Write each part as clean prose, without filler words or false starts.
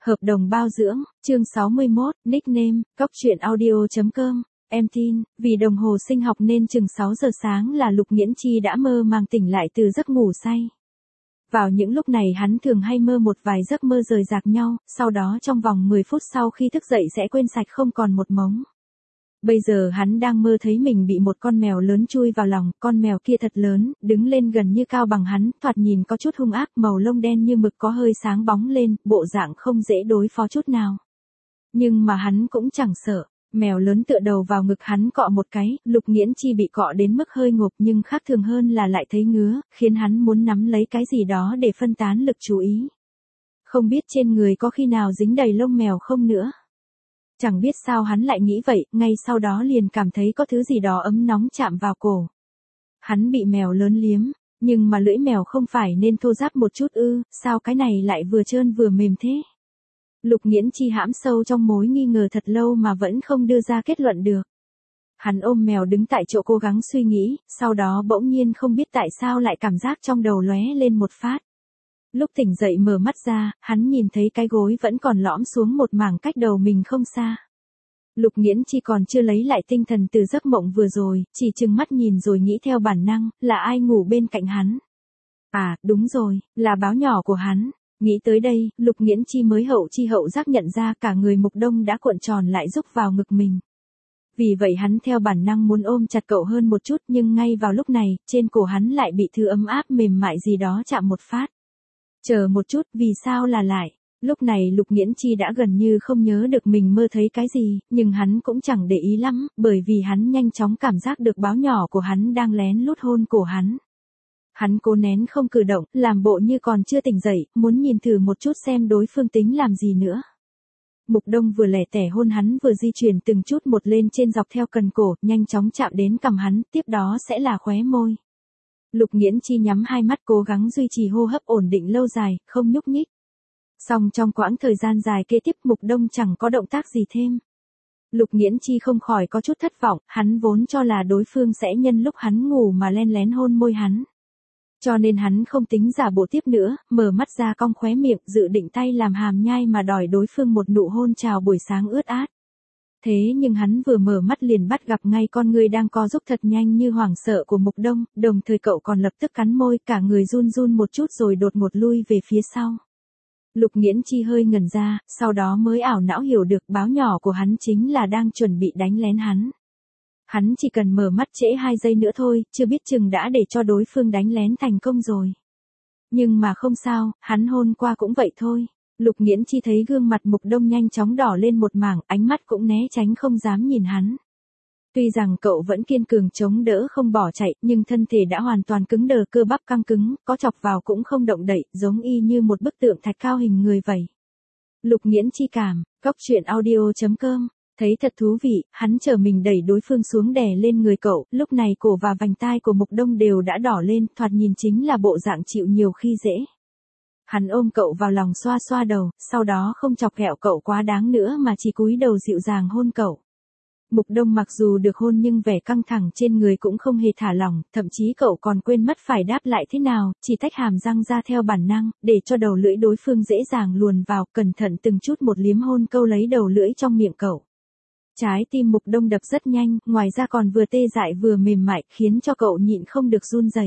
Hợp đồng bao dưỡng, chương 61, nickname, coctruyện.audio.com. Em tin, vì đồng hồ sinh học nên chừng 6 giờ sáng là Lục Nghiễn Chi đã mơ màng tỉnh lại từ giấc ngủ say. Vào những lúc này hắn thường hay mơ một vài giấc mơ rời rạc nhau, sau đó trong vòng 10 phút sau khi thức dậy sẽ quên sạch không còn một mống. Bây giờ hắn đang mơ thấy mình bị một con mèo lớn chui vào lòng, con mèo kia thật lớn, đứng lên gần như cao bằng hắn, thoạt nhìn có chút hung ác, màu lông đen như mực có hơi sáng bóng lên, bộ dạng không dễ đối phó chút nào. Nhưng mà hắn cũng chẳng sợ, mèo lớn tựa đầu vào ngực hắn cọ một cái, Lục Nghiễn Chi bị cọ đến mức hơi ngộp nhưng khác thường hơn là lại thấy ngứa, khiến hắn muốn nắm lấy cái gì đó để phân tán lực chú ý. Không biết trên người có khi nào dính đầy lông mèo không nữa. Chẳng biết sao hắn lại nghĩ vậy, ngay sau đó liền cảm thấy có thứ gì đó ấm nóng chạm vào cổ. Hắn bị mèo lớn liếm, nhưng mà lưỡi mèo không phải nên thô ráp một chút ư, sao cái này lại vừa trơn vừa mềm thế? Lục Nghiễn Chi hãm sâu trong mối nghi ngờ thật lâu mà vẫn không đưa ra kết luận được. Hắn ôm mèo đứng tại chỗ cố gắng suy nghĩ, sau đó bỗng nhiên không biết tại sao lại cảm giác trong đầu lóe lên một phát. Lúc tỉnh dậy mở mắt ra, hắn nhìn thấy cái gối vẫn còn lõm xuống một mảng cách đầu mình không xa. Lục Nghiễn Chi còn chưa lấy lại tinh thần từ giấc mộng vừa rồi, chỉ trừng mắt nhìn rồi nghĩ theo bản năng, là ai ngủ bên cạnh hắn? À, đúng rồi, là báo nhỏ của hắn. Nghĩ tới đây, Lục Nghiễn Chi mới hậu chi hậu giác nhận ra cả người Mục Đông đã cuộn tròn lại rúc vào ngực mình. Vì vậy hắn theo bản năng muốn ôm chặt cậu hơn một chút nhưng ngay vào lúc này, trên cổ hắn lại bị thứ ấm áp mềm mại gì đó chạm một phát. Chờ một chút, vì sao là lại? Lúc này Lục Nghiễn Chi đã gần như không nhớ được mình mơ thấy cái gì, nhưng hắn cũng chẳng để ý lắm, bởi vì hắn nhanh chóng cảm giác được báo nhỏ của hắn đang lén lút hôn cổ hắn. Hắn cố nén không cử động, làm bộ như còn chưa tỉnh dậy, muốn nhìn thử một chút xem đối phương tính làm gì nữa. Mục Đông vừa lẻ tẻ hôn hắn vừa di chuyển từng chút một lên trên dọc theo cần cổ, nhanh chóng chạm đến cằm hắn, tiếp đó sẽ là khóe môi. Lục Nghiễn Chi nhắm hai mắt cố gắng duy trì hô hấp ổn định lâu dài, không nhúc nhích. Song trong quãng thời gian dài kế tiếp Mục Đông chẳng có động tác gì thêm. Lục Nghiễn Chi không khỏi có chút thất vọng, hắn vốn cho là đối phương sẽ nhân lúc hắn ngủ mà len lén hôn môi hắn. Cho nên hắn không tính giả bộ tiếp nữa, mở mắt ra cong khóe miệng, dự định tay làm hàm nhai mà đòi đối phương một nụ hôn chào buổi sáng ướt át. Thế nhưng hắn vừa mở mắt liền bắt gặp ngay con người đang co rúm thật nhanh như hoảng sợ của Mục Đông, đồng thời cậu còn lập tức cắn môi, cả người run run một chút rồi đột ngột lui về phía sau. Lục Nghiễn Chi hơi ngẩn ra, sau đó mới ảo não hiểu được báo nhỏ của hắn chính là đang chuẩn bị đánh lén hắn. Hắn chỉ cần mở mắt trễ 2 giây nữa thôi, chưa biết chừng đã để cho đối phương đánh lén thành công rồi. Nhưng mà không sao, hắn hôn qua cũng vậy thôi. Lục Nghiễn Chi thấy gương mặt Mục Đông nhanh chóng đỏ lên một mảng, ánh mắt cũng né tránh không dám nhìn hắn. Tuy rằng cậu vẫn kiên cường chống đỡ không bỏ chạy, nhưng thân thể đã hoàn toàn cứng đờ, cơ bắp căng cứng, có chọc vào cũng không động đậy, giống y như một bức tượng thạch cao hình người vậy. Lục Nghiễn Chi cảm, coctruyện.audio.com. Thấy thật thú vị, hắn chờ mình đẩy đối phương xuống đè lên người cậu, lúc này cổ và vành tai của Mục Đông đều đã đỏ lên, thoạt nhìn chính là bộ dạng chịu nhiều khi dễ. Hắn ôm cậu vào lòng xoa xoa đầu, sau đó không chọc ghẹo cậu quá đáng nữa mà chỉ cúi đầu dịu dàng hôn cậu. Mục Đông mặc dù được hôn nhưng vẻ căng thẳng trên người cũng không hề thả lỏng, thậm chí cậu còn quên mất phải đáp lại thế nào, chỉ tách hàm răng ra theo bản năng, để cho đầu lưỡi đối phương dễ dàng luồn vào, cẩn thận từng chút một liếm hôn câu lấy đầu lưỡi trong miệng cậu. Trái tim Mục Đông đập rất nhanh, ngoài ra còn vừa tê dại vừa mềm mại, khiến cho cậu nhịn không được run rẩy.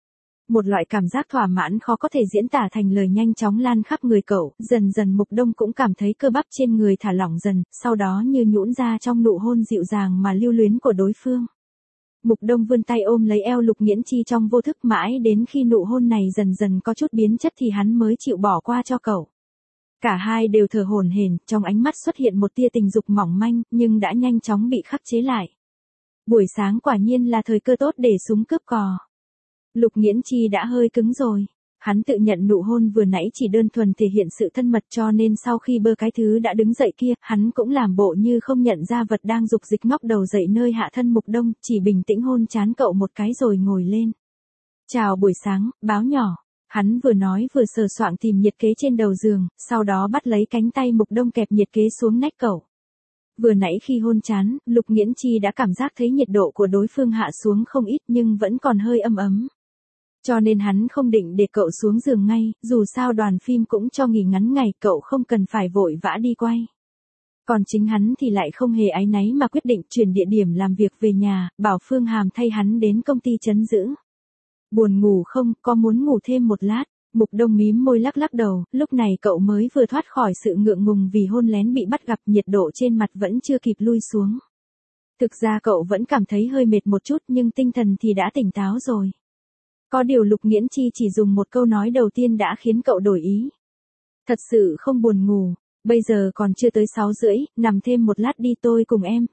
Một loại cảm giác thỏa mãn khó có thể diễn tả thành lời nhanh chóng lan khắp người cậu, dần dần Mục Đông cũng cảm thấy cơ bắp trên người thả lỏng dần, sau đó như nhũn ra trong nụ hôn dịu dàng mà lưu luyến của đối phương. Mục Đông vươn tay ôm lấy eo Lục Nghiễn Chi trong vô thức mãi đến khi nụ hôn này dần dần có chút biến chất thì hắn mới chịu bỏ qua cho cậu. Cả hai đều thở hổn hển, trong ánh mắt xuất hiện một tia tình dục mỏng manh, nhưng đã nhanh chóng bị khắc chế lại. Buổi sáng quả nhiên là thời cơ tốt để súng cướp cò. Lục Nghiễn Chi đã hơi cứng rồi. Hắn tự nhận nụ hôn vừa nãy chỉ đơn thuần thể hiện sự thân mật cho nên sau khi bơ cái thứ đã đứng dậy kia, hắn cũng làm bộ như không nhận ra vật đang dục dịch ngóc đầu dậy nơi hạ thân Mục Đông, chỉ bình tĩnh hôn trán cậu một cái rồi ngồi lên. Chào buổi sáng, báo nhỏ. Hắn vừa nói vừa sờ soạng tìm nhiệt kế trên đầu giường, sau đó bắt lấy cánh tay Mục Đông kẹp nhiệt kế xuống nách cậu. Vừa nãy khi hôn trán, Lục Nghiễn Chi đã cảm giác thấy nhiệt độ của đối phương hạ xuống không ít nhưng vẫn còn hơi ấm ấm. Cho nên hắn không định để cậu xuống giường ngay, dù sao đoàn phim cũng cho nghỉ ngắn ngày, cậu không cần phải vội vã đi quay. Còn chính hắn thì lại không hề áy náy mà quyết định chuyển địa điểm làm việc về nhà, bảo Phương Hàm thay hắn đến công ty trấn giữ. Buồn ngủ không, có muốn ngủ thêm một lát? Mục Đông mím môi lắc lắc đầu, lúc này cậu mới vừa thoát khỏi sự ngượng ngùng vì hôn lén bị bắt gặp, nhiệt độ trên mặt vẫn chưa kịp lui xuống. Thực ra cậu vẫn cảm thấy hơi mệt một chút nhưng tinh thần thì đã tỉnh táo rồi. Có điều Lục Nghiễn Chi chỉ dùng một câu nói đầu tiên đã khiến cậu đổi ý. Thật sự không buồn ngủ, bây giờ còn chưa tới 6:30, nằm thêm một lát đi tôi cùng em,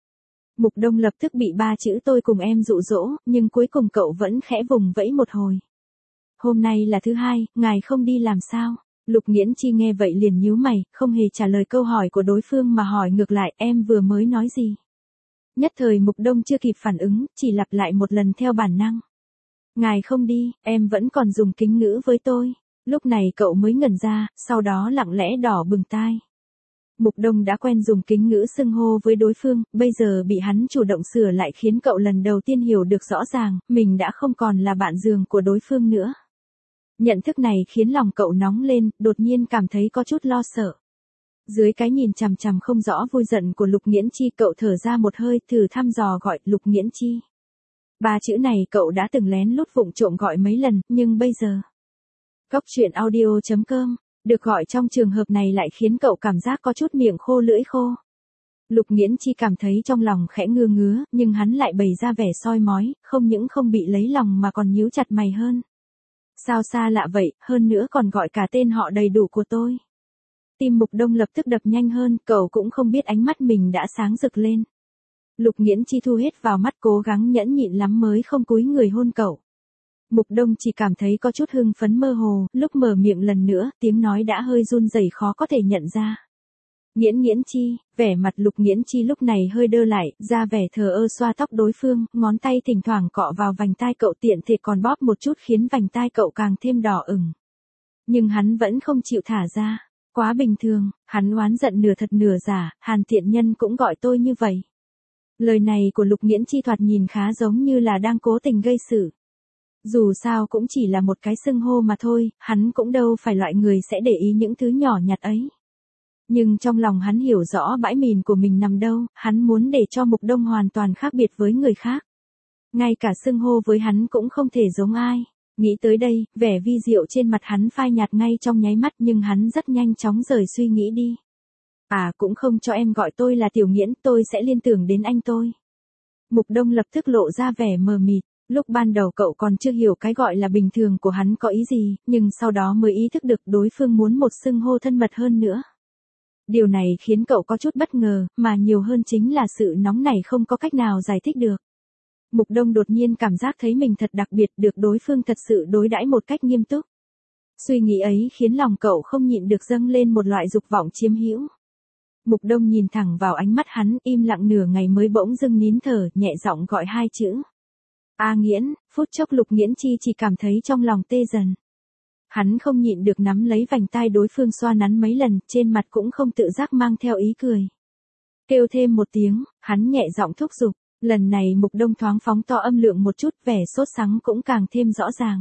Mục Đông lập tức bị 3 chữ tôi cùng em dụ dỗ, nhưng cuối cùng cậu vẫn khẽ vùng vẫy một hồi. Hôm nay là thứ hai, ngài không đi làm sao? Lục Nghiễn Chi nghe vậy liền nhíu mày, không hề trả lời câu hỏi của đối phương mà hỏi ngược lại, em vừa mới nói gì? Nhất thời Mục Đông chưa kịp phản ứng, chỉ lặp lại một lần theo bản năng. Ngài không đi, em vẫn còn dùng kính ngữ với tôi. Lúc này cậu mới ngẩn ra, sau đó lặng lẽ đỏ bừng tai. Mục Đông đã quen dùng kính ngữ xưng hô với đối phương, bây giờ bị hắn chủ động sửa lại khiến cậu lần đầu tiên hiểu được rõ ràng, mình đã không còn là bạn giường của đối phương nữa. Nhận thức này khiến lòng cậu nóng lên, đột nhiên cảm thấy có chút lo sợ. Dưới cái nhìn chằm chằm không rõ vui giận của Lục Nghiễn Chi, cậu thở ra một hơi, thử thăm dò gọi Lục Nghiễn Chi. 3 chữ này cậu đã từng lén lút vụng trộm gọi mấy lần, nhưng bây giờ. Cóc truyện audio.com, được gọi trong trường hợp này lại khiến cậu cảm giác có chút miệng khô lưỡi khô. Lục Nghiễn Chi cảm thấy trong lòng khẽ ngứa ngứa, nhưng hắn lại bày ra vẻ soi mói, không những không bị lấy lòng mà còn nhíu chặt mày hơn. Sao xa lạ vậy, hơn nữa còn gọi cả tên họ đầy đủ của tôi. Tim Mục Đông lập tức đập nhanh hơn, cậu cũng không biết ánh mắt mình đã sáng rực lên. Lục Nghiễn Chi thu hết vào mắt, cố gắng nhẫn nhịn lắm mới không cúi người hôn cậu. Mục Đông chỉ cảm thấy có chút hưng phấn mơ hồ, lúc mở miệng lần nữa, tiếng nói đã hơi run rẩy khó có thể nhận ra. Nghiễn Chi, vẻ mặt Lục Nghiễn Chi lúc này hơi đơ lại, ra vẻ thờ ơ xoa tóc đối phương, ngón tay thỉnh thoảng cọ vào vành tai cậu, tiện thể còn bóp một chút khiến vành tai cậu càng thêm đỏ ửng. Nhưng hắn vẫn không chịu thả ra, quá bình thường, hắn oán giận nửa thật nửa giả, Hàn tiện nhân cũng gọi tôi như vậy. Lời này của Lục Nghiễn Chi thoạt nhìn khá giống như là đang cố tình gây sự. Dù sao cũng chỉ là một cái xưng hô mà thôi, hắn cũng đâu phải loại người sẽ để ý những thứ nhỏ nhặt ấy. Nhưng trong lòng hắn hiểu rõ bãi mìn của mình nằm đâu, hắn muốn để cho Mục Đông hoàn toàn khác biệt với người khác. Ngay cả xưng hô với hắn cũng không thể giống ai. Nghĩ tới đây, vẻ vi diệu trên mặt hắn phai nhạt ngay trong nháy mắt, nhưng hắn rất nhanh chóng rời suy nghĩ đi. À, cũng không cho em gọi tôi là Tiểu Nghiễn, tôi sẽ liên tưởng đến anh tôi. Mục Đông lập tức lộ ra vẻ mờ mịt. Lúc ban đầu cậu còn chưa hiểu cái gọi là bình thường của hắn có ý gì, nhưng sau đó mới ý thức được đối phương muốn một xưng hô thân mật hơn nữa. Điều này khiến cậu có chút bất ngờ, mà nhiều hơn chính là sự nóng nảy không có cách nào giải thích được. Mục Đông đột nhiên cảm giác thấy mình thật đặc biệt, được đối phương thật sự đối đãi một cách nghiêm túc. Suy nghĩ ấy khiến lòng cậu không nhịn được dâng lên một loại dục vọng chiếm hữu. Mục Đông nhìn thẳng vào ánh mắt hắn, im lặng nửa ngày mới bỗng dưng nín thở, nhẹ giọng gọi 2 chữ. A Nghiễn. Phút chốc Lục Nghiễn Chi chỉ cảm thấy trong lòng tê dần. Hắn không nhịn được nắm lấy vành tai đối phương xoa nắn mấy lần, trên mặt cũng không tự giác mang theo ý cười. Kêu thêm một tiếng, hắn nhẹ giọng thúc giục, lần này Mục Đông thoáng phóng to âm lượng một chút, vẻ sốt sắng cũng càng thêm rõ ràng.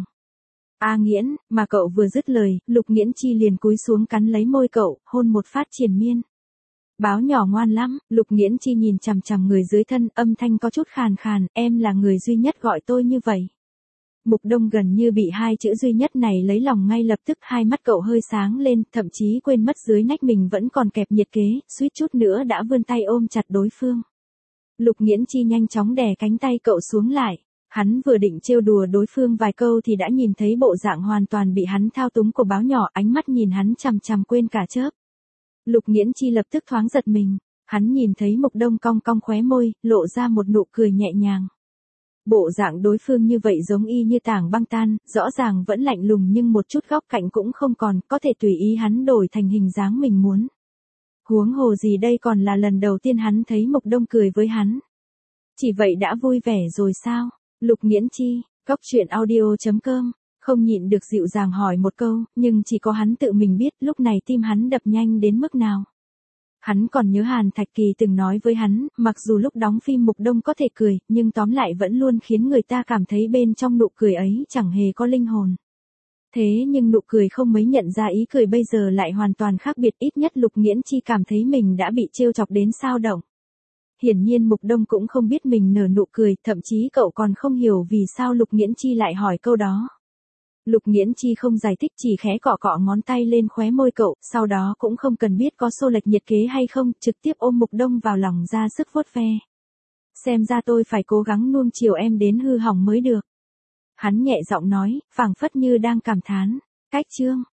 A Nghiễn, mà cậu vừa dứt lời, Lục Nghiễn Chi liền cúi xuống cắn lấy môi cậu, hôn một phát triền miên. Báo nhỏ ngoan lắm, Lục Nghiễn Chi nhìn chằm chằm người dưới thân, âm thanh có chút khàn khàn, em là người duy nhất gọi tôi như vậy. Mục Đông gần như bị 2 chữ duy nhất này lấy lòng ngay lập tức, hai mắt cậu hơi sáng lên, thậm chí quên mất dưới nách mình vẫn còn kẹp nhiệt kế, suýt chút nữa đã vươn tay ôm chặt đối phương. Lục Nghiễn Chi nhanh chóng đè cánh tay cậu xuống lại. Hắn vừa định trêu đùa đối phương vài câu thì đã nhìn thấy bộ dạng hoàn toàn bị hắn thao túng của báo nhỏ, ánh mắt nhìn hắn chằm chằm quên cả chớp. Lục Nghiễn Chi lập tức thoáng giật mình, hắn nhìn thấy Mục Đông cong cong khóe môi, lộ ra một nụ cười nhẹ nhàng. Bộ dạng đối phương như vậy giống y như tảng băng tan, rõ ràng vẫn lạnh lùng nhưng một chút góc cạnh cũng không còn, có thể tùy ý hắn đổi thành hình dáng mình muốn. Huống hồ gì đây còn là lần đầu tiên hắn thấy Mục Đông cười với hắn. Chỉ vậy đã vui vẻ rồi sao? Lục Nghiễn Chi, Cóc truyện audio.com, không nhịn được dịu dàng hỏi một câu, nhưng chỉ có hắn tự mình biết lúc này tim hắn đập nhanh đến mức nào. Hắn còn nhớ Hàn Thạch Kỳ từng nói với hắn, mặc dù lúc đóng phim Mục Đông có thể cười, nhưng tóm lại vẫn luôn khiến người ta cảm thấy bên trong nụ cười ấy chẳng hề có linh hồn. Thế nhưng nụ cười không mấy nhận ra ý cười bây giờ lại hoàn toàn khác biệt, ít nhất Lục Nghiễn Chi cảm thấy mình đã bị trêu chọc đến xao động. Hiển nhiên Mục Đông cũng không biết mình nở nụ cười, thậm chí cậu còn không hiểu vì sao Lục Nghiễn Chi lại hỏi câu đó. Lục Nghiễn Chi không giải thích, chỉ khẽ cọ cọ ngón tay lên khóe môi cậu, sau đó cũng không cần biết có xô lệch nhiệt kế hay không, trực tiếp ôm Mục Đông vào lòng ra sức vuốt ve. Xem ra tôi phải cố gắng nuông chiều em đến hư hỏng mới được. Hắn nhẹ giọng nói, phảng phất như đang cảm thán. Cách chương